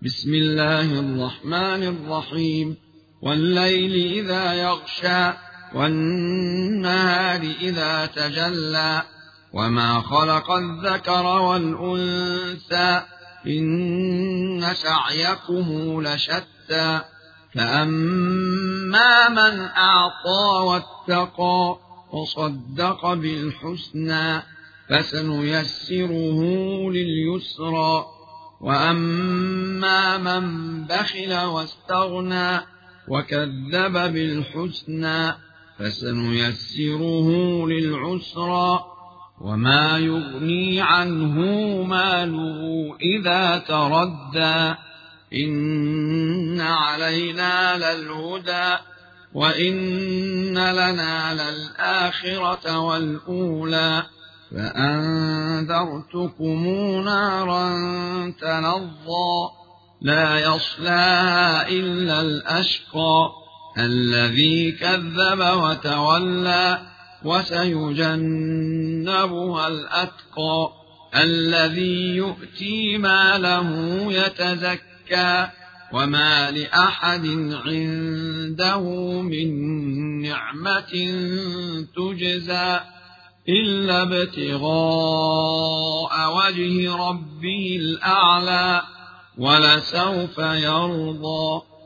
بسم الله الرحمن الرحيم. والليل إذا يغشى والنهار إذا تجلى وما خلق الذكر والأنثى إن سعيكم لشتى فأما من أعطى واتقى وصدق بالحسنى فسنيسره لليسرى وأما من بخل واستغنى وكذب بالحسنى فسنيسره للعسرى وما يغني عنه ماله إذا تردى إن علينا للهدى وإن لنا للآخرة والأولى فأنذرتكم نارا تلظى لا يصلاها إلا الأشقى الذي كذب وتولى وسيجنبها الأتقى الذي يؤتي ماله يتزكى وما لأحد عنده من نعمة تجزى إلا ابتغاء وجه ربه الأعلى ولسوف يرضى.